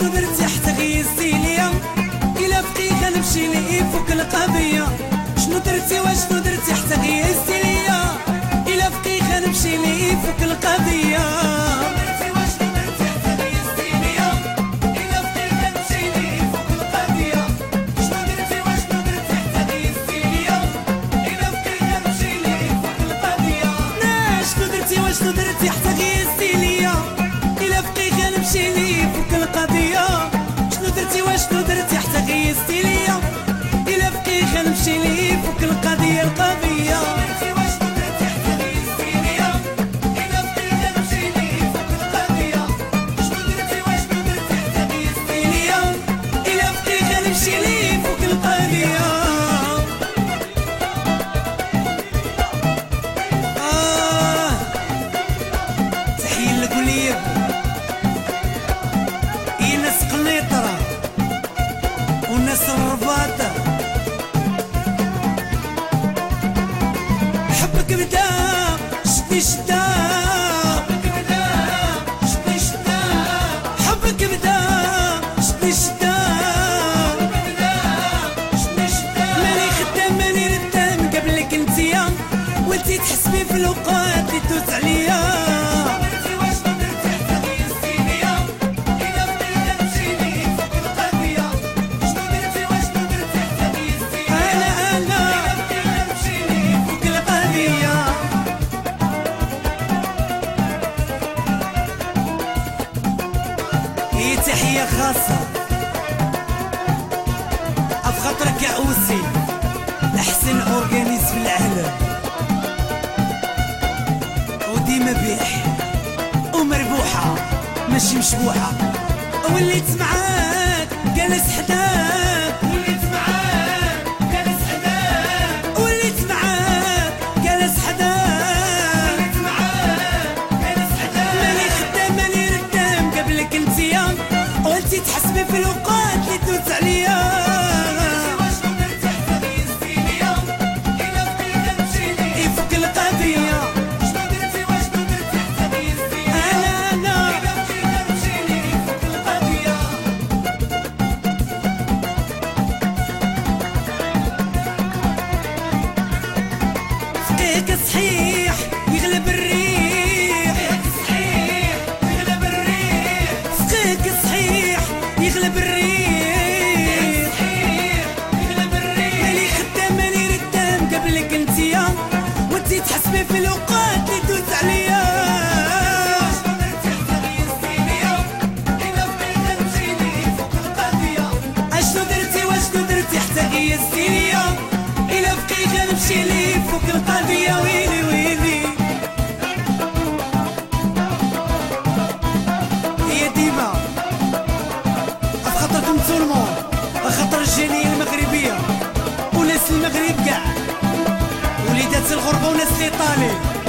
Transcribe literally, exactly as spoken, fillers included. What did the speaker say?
واشنو درتي حتى غيزتي ليا؟ إلا بقي غنمشي لي فوق القضية. شنو درتي واشنو درتي حتى غيزتي ليا؟ إلا بقي غنمشي لي فوق القضية. شنو درتي حتى غيزتي ليا؟ إلا بقي غنمشي لي فوق القضية. شنو درتي واشنو درتي حتى غيزتي ليا؟ إلا بقي غنمشي لي فوق القضية القضية. والناس الرباطة حبك بدا شدي شدا، حبك بدا شدي شدا، حبك بدا شدي شدا، حبك بدا شدي شدا. ماني خدام ماني ردام قبلك انتيا، وانتي تحسبي في الوقات اللي دوت عليا. تحية خاصة أفخطرك يا أوسي لحسن أورجانيز في العالم، وديما بيح ومربوحة ماشي مشبوحة. وليت معاك جالس حداك، وليت معاك جالس حداك، وليت معاك جالس حداك، وليت معاك جالس حداك. ماني خدام ماني ردام قبلك انتيا، وانتي تحسبي في الوقات اللي دوت عليا. واشنو درتي حتى غيزتي ليا؟ إلا بقي غنمشي لي فوق القضية. شنو درتي واشنو درتي حتى غيزتي ليا؟ أنا أنا إلا بقي غنمشي لي فوق القضية. فقيك صحيح يغلب الريح، فقيك صحيح يغلب الريح، فقيك صحيح يغلب الريح، صحيح يغلب الريح. ماني خدام ماني ردام قبلك انتيا، وانتي تحسبي في الوقات اللي دوت عليا. شنو درتي حتى غيزتي ليا؟ إلا بقي غنمشي لي فوق القضية. اشنو درتي واشنو درتي حتى غيزتي ليا؟ إلا بقي غنمشي لي فوق القضية. ويلي ويلي هي ديما خاطركم تولمون، خاطر الجالية المغربية وناس المغرب كاع، وليدات الغربة وناس الإيطالي.